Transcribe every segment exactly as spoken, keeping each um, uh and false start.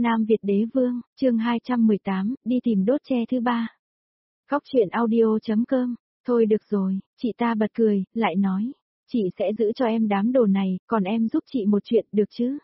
Nam Việt Đế Vương, chương hai trăm mười tám, đi tìm đốt tre thứ ba. Góc truyện audio.com, thôi được rồi, chị ta bật cười, lại nói, chị sẽ giữ cho em đám đồ này, còn em giúp chị một chuyện được chứ?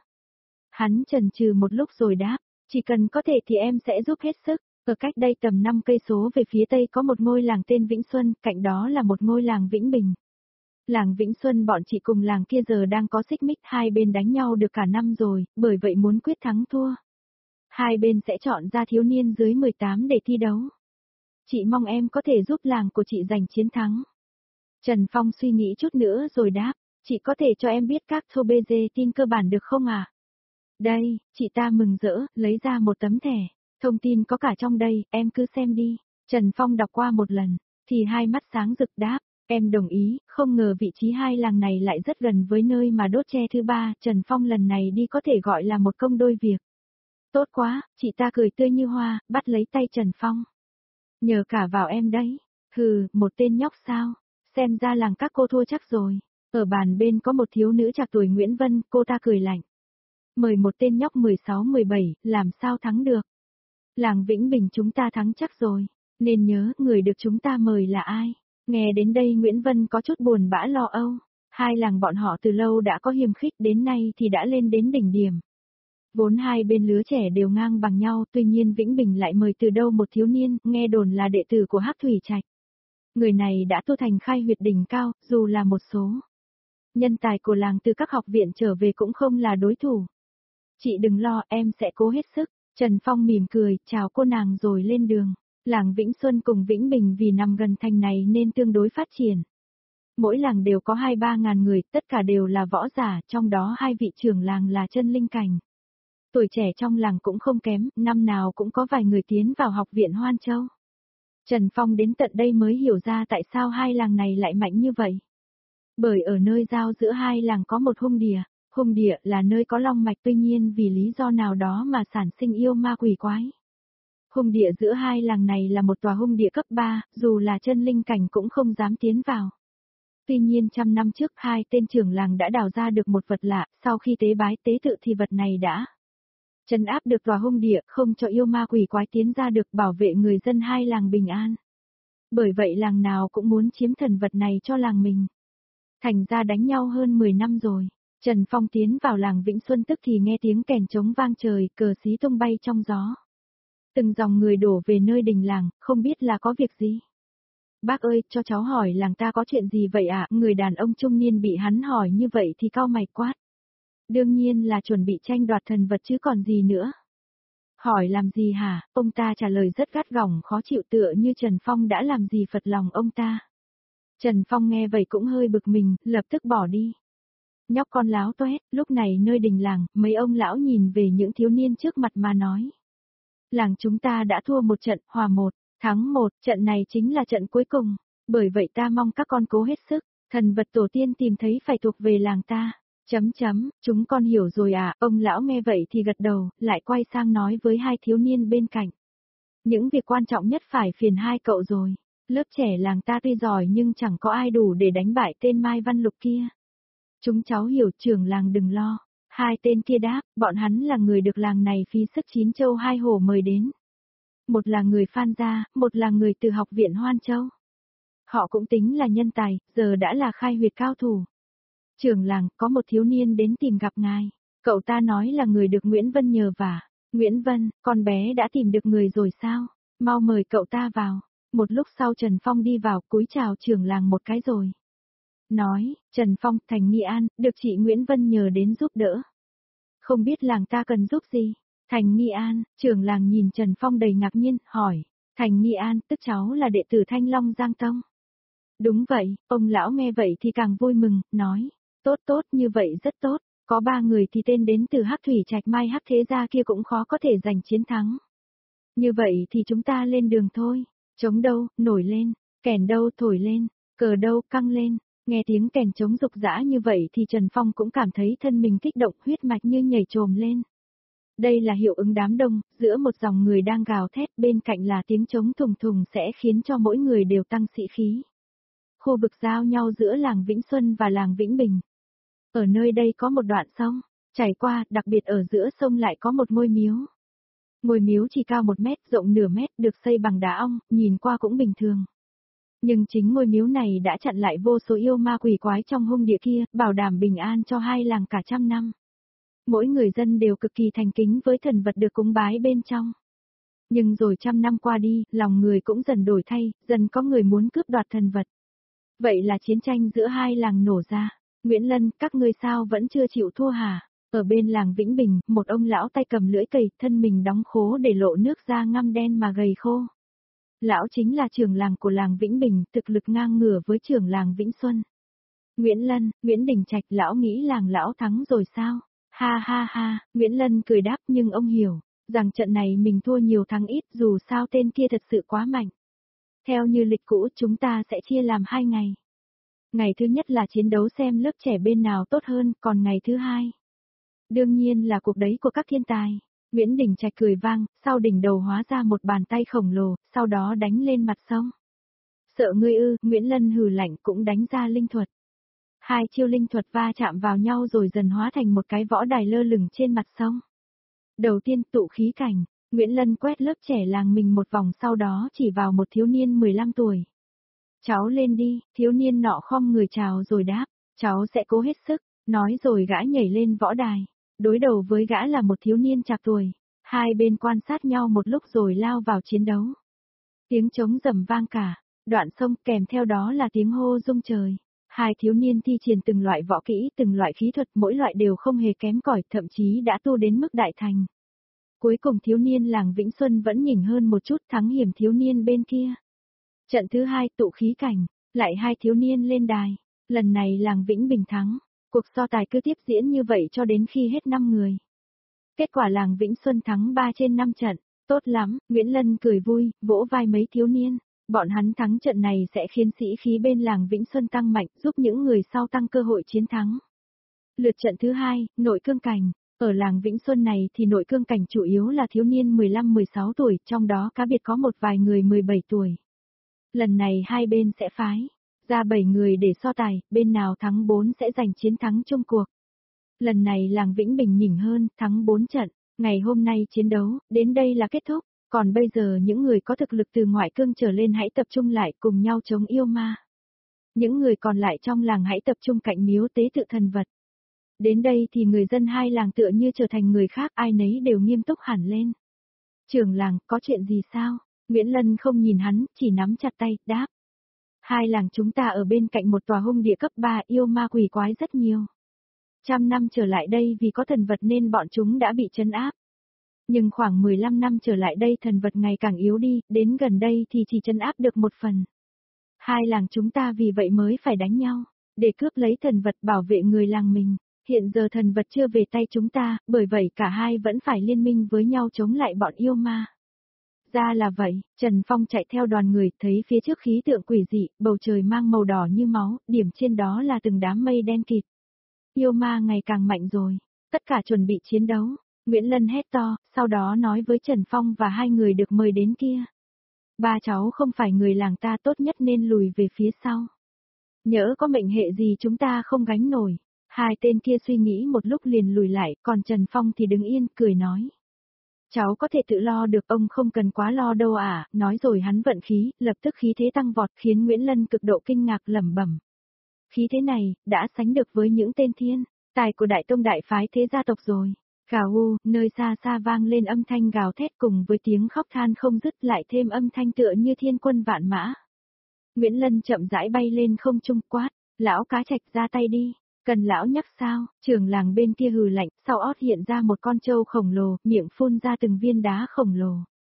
Hắn chần chừ một lúc rồi đáp, chỉ cần có thể thì em sẽ giúp hết sức. Ở cách đây tầm năm cây số về phía tây có một ngôi làng tên Vĩnh Xuân, cạnh đó là một ngôi làng Vĩnh Bình. Làng Vĩnh Xuân bọn chị cùng làng kia giờ đang có xích mích, hai bên đánh nhau được cả năm rồi, bởi vậy muốn quyết thắng thua. Hai bên sẽ chọn ra thiếu niên dưới mười tám để thi đấu. Chị mong em có thể giúp làng của chị giành chiến thắng. Trần Phong suy nghĩ chút nữa rồi đáp, chị có thể cho em biết các thô bê dê tin cơ bản được không à? Đây, chị ta mừng rỡ, lấy ra một tấm thẻ. Thông tin có cả trong đây, em cứ xem đi. Trần Phong đọc qua một lần, thì hai mắt sáng rực đáp, em đồng ý, không ngờ vị trí hai làng này lại rất gần với nơi mà đốt tre thứ ba, Trần Phong lần này đi có thể gọi là một công đôi việc. Tốt quá, chị ta cười tươi như hoa, bắt lấy tay Trần Phong. Nhờ cả vào em đấy. Hừ, một tên nhóc sao? Xem ra làng các cô thua chắc rồi. Ở bàn bên có một thiếu nữ trạc tuổi Nguyễn Vân, cô ta cười lạnh. Mời một tên nhóc mười sáu mười bảy, làm sao thắng được? Làng Vĩnh Bình chúng ta thắng chắc rồi. Nên nhớ, người được chúng ta mời là ai? Nghe đến đây Nguyễn Vân có chút buồn bã lo âu. Hai làng bọn họ từ lâu đã có hiềm khích, đến nay thì đã lên đến đỉnh điểm. Vốn hai bên lứa trẻ đều ngang bằng nhau, tuy nhiên Vĩnh Bình lại mời từ đâu một thiếu niên, nghe đồn là đệ tử của Hắc Thủy Trạch. Người này đã tu thành khai huyệt đỉnh cao, dù là một số nhân tài của làng từ các học viện trở về cũng không là đối thủ. Chị đừng lo, em sẽ cố hết sức. Trần Phong mỉm cười, chào cô nàng rồi lên đường. Làng Vĩnh Xuân cùng Vĩnh Bình vì nằm gần thành này nên tương đối phát triển. Mỗi làng đều có hai ba ngàn người, tất cả đều là võ giả, trong đó hai vị trưởng làng là chân linh cảnh. Tuổi trẻ trong làng cũng không kém, năm nào cũng có vài người tiến vào học viện Hoan Châu. Trần Phong đến tận đây mới hiểu ra tại sao hai làng này lại mạnh như vậy. Bởi ở nơi giao giữa hai làng có một hung địa, hung địa là nơi có long mạch, tuy nhiên vì lý do nào đó mà sản sinh yêu ma quỷ quái. Hung địa giữa hai làng này là một tòa hung địa cấp ba, dù là chân linh cảnh cũng không dám tiến vào. Tuy nhiên trăm năm trước hai tên trưởng làng đã đào ra được một vật lạ, sau khi tế bái tế tự thì vật này đã trấn áp được tòa hung địa, không cho yêu ma quỷ quái tiến ra được, bảo vệ người dân hai làng bình an. Bởi vậy làng nào cũng muốn chiếm thần vật này cho làng mình. Thành ra đánh nhau hơn mười năm rồi. Trần Phong tiến vào làng Vĩnh Xuân tức thì nghe tiếng kèn trống vang trời, cờ xí tung bay trong gió. Từng dòng người đổ về nơi đình làng, không biết là có việc gì. Bác ơi, cho cháu hỏi làng ta có chuyện gì vậy ạ? À? Người đàn ông trung niên bị hắn hỏi như vậy thì cau mày quát. Đương nhiên là chuẩn bị tranh đoạt thần vật chứ còn gì nữa. Hỏi làm gì hả? Ông ta trả lời rất gắt gỏng khó chịu tựa như Trần Phong đã làm gì phật lòng ông ta. Trần Phong nghe vậy cũng hơi bực mình, lập tức bỏ đi. Nhóc con láo toét, lúc này nơi đình làng, mấy ông lão nhìn về những thiếu niên trước mặt mà nói. Làng chúng ta đã thua một trận, hòa một, thắng một, trận này chính là trận cuối cùng. Bởi vậy ta mong các con cố hết sức, thần vật tổ tiên tìm thấy phải thuộc về làng ta. Chấm chấm, chúng con hiểu rồi à, ông lão nghe vậy thì gật đầu, lại quay sang nói với hai thiếu niên bên cạnh. Những việc quan trọng nhất phải phiền hai cậu rồi, lớp trẻ làng ta tuy giỏi nhưng chẳng có ai đủ để đánh bại tên Mai Văn Lục kia. Chúng cháu hiểu, trưởng làng đừng lo. Hai tên kia đáp, bọn hắn là người được làng này phí sức chín châu hai hổ mời đến. Một là người Phan Gia, một là người từ học viện Hoan Châu. Họ cũng tính là nhân tài, giờ đã là khai huyệt cao thủ. Trưởng làng, có một thiếu niên đến tìm gặp ngài. Cậu ta nói là người được Nguyễn Vân nhờ vả. Nguyễn Vân, con bé đã tìm được người rồi sao? Mau mời cậu ta vào. Một lúc sau Trần Phong đi vào cúi chào trưởng làng một cái rồi. Nói, Trần Phong, Thành Nghi An, được chị Nguyễn Vân nhờ đến giúp đỡ. Không biết làng ta cần giúp gì? Thành Nghi An, trưởng làng nhìn Trần Phong đầy ngạc nhiên, hỏi. Thành Nghi An, tức cháu là đệ tử Thanh Long Giang Tông. Đúng vậy, ông lão nghe vậy thì càng vui mừng, nói. Tốt tốt, như vậy rất tốt, có ba người thì tên đến từ Hắc Thủy Trạch Mai Hắc Thế Gia kia cũng khó có thể giành chiến thắng. Như vậy thì chúng ta lên đường thôi, trống đâu, nổi lên, kèn đâu, thổi lên, cờ đâu, căng lên, nghe tiếng kèn trống rục rã như vậy thì Trần Phong cũng cảm thấy thân mình kích động, huyết mạch như nhảy trồm lên. Đây là hiệu ứng đám đông, giữa một dòng người đang gào thét bên cạnh là tiếng trống thùng thùng sẽ khiến cho mỗi người đều tăng sĩ khí. Khu vực giao nhau giữa làng Vĩnh Xuân và làng Vĩnh Bình. Ở nơi đây có một đoạn sông, chảy qua, đặc biệt ở giữa sông lại có một ngôi miếu. Ngôi miếu chỉ cao một mét, rộng nửa mét, được xây bằng đá ong, nhìn qua cũng bình thường. Nhưng chính ngôi miếu này đã chặn lại vô số yêu ma quỷ quái trong hung địa kia, bảo đảm bình an cho hai làng cả trăm năm. Mỗi người dân đều cực kỳ thành kính với thần vật được cúng bái bên trong. Nhưng rồi trăm năm qua đi, lòng người cũng dần đổi thay, dần có người muốn cướp đoạt thần vật. Vậy là chiến tranh giữa hai làng nổ ra. Nguyễn Lân, các ngươi sao vẫn chưa chịu thua hả? Ở bên làng Vĩnh Bình, một ông lão tay cầm lưỡi cày, thân mình đóng khố để lộ nước da ngăm đen mà gầy khô. Lão chính là trưởng làng của làng Vĩnh Bình, thực lực ngang ngửa với trưởng làng Vĩnh Xuân. Nguyễn Lân, Nguyễn Đình Trạch, lão nghĩ làng lão thắng rồi sao? Ha ha ha, Nguyễn Lân cười đáp, nhưng ông hiểu rằng trận này mình thua nhiều thắng ít, dù sao tên kia thật sự quá mạnh. Theo như lịch cũ, chúng ta sẽ chia làm hai ngày. Ngày thứ nhất là chiến đấu xem lớp trẻ bên nào tốt hơn, còn ngày thứ hai, đương nhiên là cuộc đấy của các thiên tài. Nguyễn Đình Trạch cười vang, sau đỉnh đầu hóa ra một bàn tay khổng lồ, sau đó đánh lên mặt sông. Sợ ngươi ư? Nguyễn Lân hừ lạnh, cũng đánh ra linh thuật. Hai chiêu linh thuật va chạm vào nhau rồi dần hóa thành một cái võ đài lơ lửng trên mặt sông. Đầu tiên tụ khí cảnh, Nguyễn Lân quét lớp trẻ làng mình một vòng, sau đó chỉ vào một thiếu niên mười lăm tuổi. Cháu lên đi, thiếu niên nọ khom người chào rồi đáp, cháu sẽ cố hết sức, nói rồi gã nhảy lên võ đài. Đối đầu với gã là một thiếu niên trạc tuổi. Hai bên quan sát nhau một lúc rồi lao vào chiến đấu. Tiếng trống rầm vang cả đoạn sông, kèm theo đó là tiếng hô rung trời. Hai thiếu niên thi triển từng loại võ kỹ, từng loại khí thuật, mỗi loại đều không hề kém cỏi, thậm chí đã tu đến mức đại thành. Cuối cùng thiếu niên làng Vĩnh Xuân vẫn nhỉnh hơn một chút, thắng hiểm thiếu niên bên kia. Trận thứ hai tụ khí cảnh, lại hai thiếu niên lên đài. Lần này làng Vĩnh Bình thắng. Cuộc so tài cứ tiếp diễn như vậy cho đến khi hết năm người. Kết quả làng Vĩnh Xuân thắng ba trên năm trận. Tốt lắm, Nguyễn Lân cười vui, vỗ vai mấy thiếu niên. Bọn hắn thắng trận này sẽ khiến sĩ khí bên làng Vĩnh Xuân tăng mạnh, giúp những người sau tăng cơ hội chiến thắng. Lượt trận thứ hai, nội cương cảnh. Ở làng Vĩnh Xuân này thì nội cương cảnh chủ yếu là thiếu niên mười lăm mười sáu tuổi, trong đó cá biệt có một vài người mười bảy tuổi. Lần này hai bên sẽ phái ra bảy người để so tài, bên nào thắng bốn sẽ giành chiến thắng chung cuộc. Lần này làng Vĩnh Bình nhỉnh hơn, thắng bốn trận. Ngày hôm nay chiến đấu, đến đây là kết thúc. Còn bây giờ những người có thực lực từ ngoại cương trở lên hãy tập trung lại cùng nhau chống yêu ma. Những người còn lại trong làng hãy tập trung cạnh miếu tế tự thần vật. Đến đây thì người dân hai làng tựa như trở thành người khác, ai nấy đều nghiêm túc hẳn lên. Trưởng làng, có chuyện gì sao? Nguyễn Lân không nhìn hắn, chỉ nắm chặt tay, đáp. Hai làng chúng ta ở bên cạnh một tòa hung địa cấp ba, yêu ma quỷ quái rất nhiều. Trăm năm trở lại đây vì có thần vật nên bọn chúng đã bị trấn áp. Nhưng khoảng mười lăm năm trở lại đây thần vật ngày càng yếu đi, đến gần đây thì chỉ trấn áp được một phần. Hai làng chúng ta vì vậy mới phải đánh nhau, để cướp lấy thần vật bảo vệ người làng mình. Hiện giờ thần vật chưa về tay chúng ta, bởi vậy cả hai vẫn phải liên minh với nhau chống lại bọn yêu ma. Ra là vậy, Trần Phong chạy theo đoàn người, thấy phía trước khí tượng quỷ dị, bầu trời mang màu đỏ như máu, điểm trên đó là từng đám mây đen kịt. Yêu ma ngày càng mạnh rồi, tất cả chuẩn bị chiến đấu. Nguyễn Lân hét to, sau đó nói với Trần Phong và hai người được mời đến kia. Ba cháu không phải người làng ta, tốt nhất nên lùi về phía sau. Nhỡ có mệnh hệ gì chúng ta không gánh nổi. Hai tên kia suy nghĩ một lúc liền lùi lại, còn Trần Phong thì đứng yên, cười nói. Cháu có thể tự lo được, ông không cần quá lo đâu à, nói rồi hắn vận khí, lập tức khí thế tăng vọt khiến Nguyễn Lân cực độ kinh ngạc lẩm bẩm. Khí thế này, đã sánh được với những tên thiên tài của đại tông đại phái thế gia tộc rồi. Gào u, nơi xa xa vang lên âm thanh gào thét cùng với tiếng khóc than không dứt, lại thêm âm thanh tựa như thiên quân vạn mã. Nguyễn Lân chậm rãi bay lên không trung quát, lão cá trạch ra tay đi. Cần lão nhắc sao? Trưởng làng bên kia hừ lạnh, sau ót hiện ra một con trâu khổng lồ, miệng phun ra từng viên đá khổng lồ.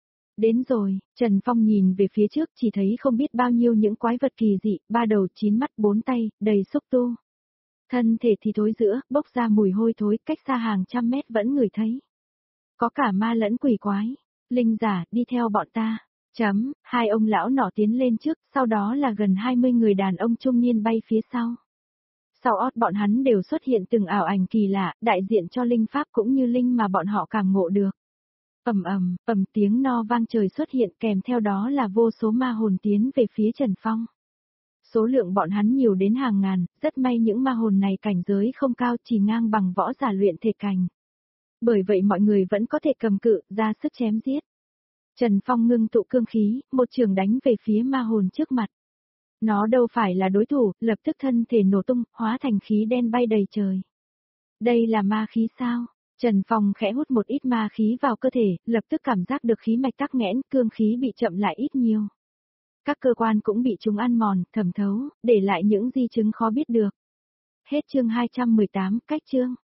Đến rồi, Trần Phong nhìn về phía trước chỉ thấy không biết bao nhiêu những quái vật kỳ dị, ba đầu chín mắt bốn tay, đầy xúc tu. Thân thể thì thối rữa, bốc ra mùi hôi thối, cách xa hàng trăm mét vẫn ngửi thấy. Có cả ma lẫn quỷ quái. Linh giả, đi theo bọn ta. Chấm, hai ông lão nọ tiến lên trước, sau đó là gần hai mươi người đàn ông trung niên bay phía sau. Sau ót bọn hắn đều xuất hiện từng ảo ảnh kỳ lạ, đại diện cho linh pháp cũng như linh mà bọn họ cảm ngộ được. Ầm ầm, ầm tiếng no vang trời xuất hiện, kèm theo đó là vô số ma hồn tiến về phía Trần Phong. Số lượng bọn hắn nhiều đến hàng ngàn, rất may những ma hồn này cảnh giới không cao, chỉ ngang bằng võ giả luyện thể cảnh. Bởi vậy mọi người vẫn có thể cầm cự, ra sức chém giết. Trần Phong ngưng tụ cương khí, một trường đánh về phía ma hồn trước mặt. Nó đâu phải là đối thủ, lập tức thân thể nổ tung, hóa thành khí đen bay đầy trời. Đây là ma khí sao? Trần Phong khẽ hút một ít ma khí vào cơ thể, lập tức cảm giác được khí mạch tắc nghẽn, cương khí bị chậm lại ít nhiều. Các cơ quan cũng bị chúng ăn mòn, thẩm thấu, để lại những di chứng khó biết được. Hết chương hai trăm mười tám, cách chương.